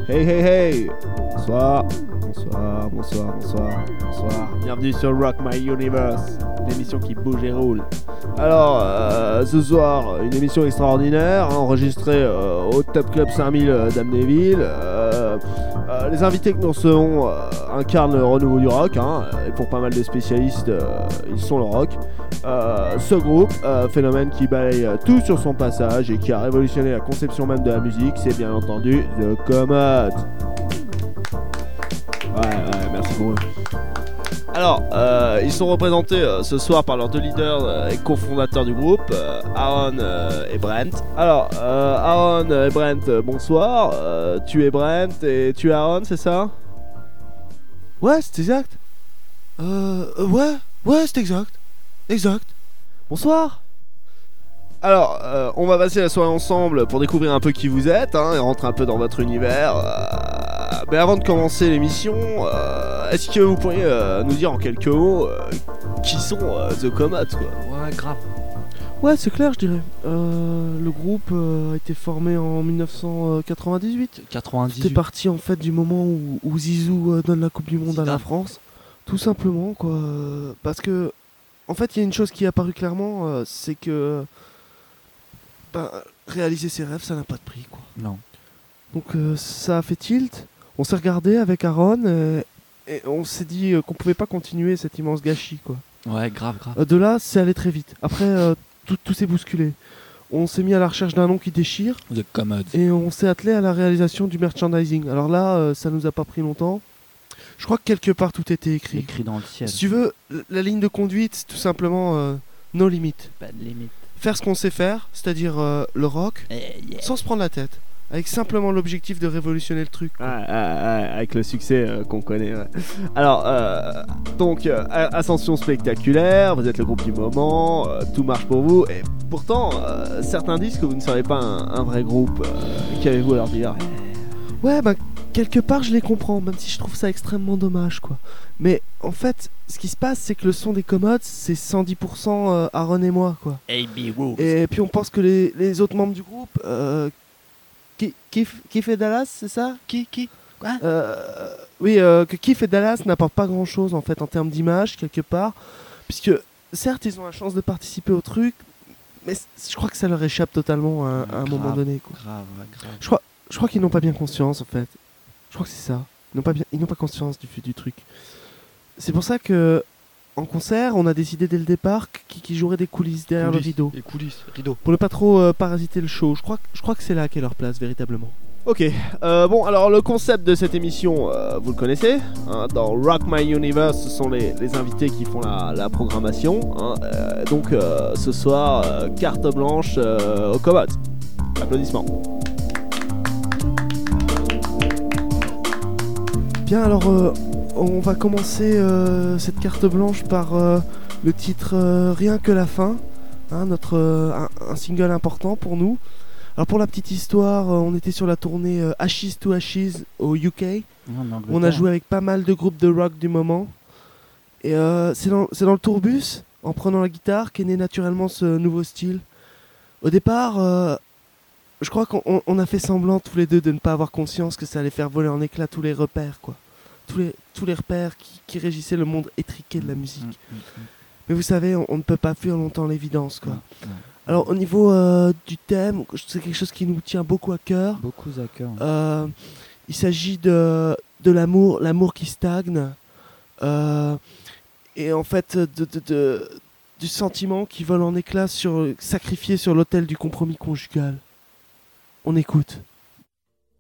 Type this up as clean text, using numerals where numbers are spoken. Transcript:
Hey hey hey. Bonsoir. Bonsoir, bonsoir, bonsoir, bonsoir. Bienvenue sur Rock My Universe, l'émission qui bouge et roule. Alors, ce soir, une émission extraordinaire, enregistrée au Top Club 5000 d'Amnéville. Les invités que nous recevons incarnent le renouveau du rock, et pour pas mal de spécialistes, ils sont le rock. Ce groupe, phénomène qui balaye tout sur son passage et qui a révolutionné la conception même de la musique, c'est bien entendu The Commodes. Ouais, merci pour eux. Alors, ils sont représentés ce soir par leurs deux leaders et cofondateurs du groupe, Aaron et Brent. Alors, Aaron et Brent, bonsoir. Tu es Brent et tu es Aaron, c'est ça? Ouais, c'est exact. Ouais, c'est exact. Exact. Bonsoir. Alors, on va passer la soirée ensemble pour découvrir un peu qui vous êtes, et rentrer un peu dans votre univers. Mais avant de commencer l'émission, est-ce que vous pourriez nous dire en quelques mots qui sont The Commodes, quoi? Ouais, grave. Ouais, c'est clair, je dirais. Le groupe a été formé en 1998. 98. C'était parti en fait du moment où Zizou donne la Coupe du Monde Zidane. à la France. Tout simplement, quoi. Parce que, en fait, il y a une chose qui est apparue clairement, c'est que réaliser ses rêves, ça n'a pas de prix, quoi. Non. Donc ça a fait tilt. On s'est regardé avec Aaron et on s'est dit qu'on pouvait pas continuer cet immense gâchis, quoi. Ouais, grave. De là, c'est allé très vite. Après, tout s'est bousculé. On s'est mis à la recherche d'un nom qui déchire The Commodes. et on s'est attelé à la réalisation du merchandising. Alors là, ça nous a pas pris longtemps. Je crois que quelque part tout était écrit. Écrit dans le ciel. Si tu veux, la ligne de conduite, c'est tout simplement no limit. Pas de limite. Faire ce qu'on sait faire, c'est-à-dire le rock, Yeah. sans se prendre la tête. Avec simplement l'objectif de révolutionner le truc, quoi. Avec le succès qu'on connaît. Ouais. Alors, donc, ascension spectaculaire, vous êtes le groupe du moment, tout marche pour vous, et pourtant, certains disent que vous ne serez pas un vrai groupe. Qu'avez-vous à leur dire? Ouais, quelque part je les comprends, même si je trouve ça extrêmement dommage, quoi. Mais en fait, ce qui se passe, c'est que le son des Commodes, c'est 110% Aaron et moi, quoi. A.B. Rules. Et puis on pense que les autres membres du groupe, Keith et Dallas, c'est ça? Qui Quoi? Oui, que Keith et Dallas n'apportent pas grand-chose en fait en termes d'image, quelque part, puisque certes ils ont la chance de participer au truc, mais je crois que ça leur échappe totalement à un Grave. moment donné, quoi. Grave. Je crois qu'ils n'ont pas bien conscience en fait. Je crois que c'est ça. Ils n'ont pas conscience du truc. C'est pour ça que en concert, on a décidé dès le départ qu'ils joueraient des coulisses derrière le rideau, Les coulisses, rideau. pour ne pas trop parasiter le show. Je crois que c'est là qu'est leur place véritablement. Ok, bon, alors le concept de cette émission, vous le connaissez, dans Rock My Universe, ce sont les invités qui font la programmation, donc ce soir, carte blanche aux Commodes. Applaudissements. Bien, alors on va commencer cette carte blanche par le titre Rien que la fin, un single important pour nous. Alors pour la petite histoire, on était sur la tournée Ashes to Ashes au UK. On a joué avec pas mal de groupes de rock du moment. Et c'est dans le tourbus, en prenant la guitare, qu'est né naturellement ce nouveau style. Au départ, je crois qu'on a fait semblant tous les deux de ne pas avoir conscience que ça allait faire voler en éclats tous les repères, quoi. Tous les repères qui régissaient le monde étriqué de la musique. Mais vous savez, on ne peut pas fuir longtemps l'évidence, quoi. Alors au niveau du thème, c'est quelque chose qui nous tient beaucoup à cœur. Beaucoup à cœur. Il s'agit de l'amour qui stagne, et en fait du sentiment qui vole en éclats sacrifié sur l'autel du compromis conjugal. On écoute.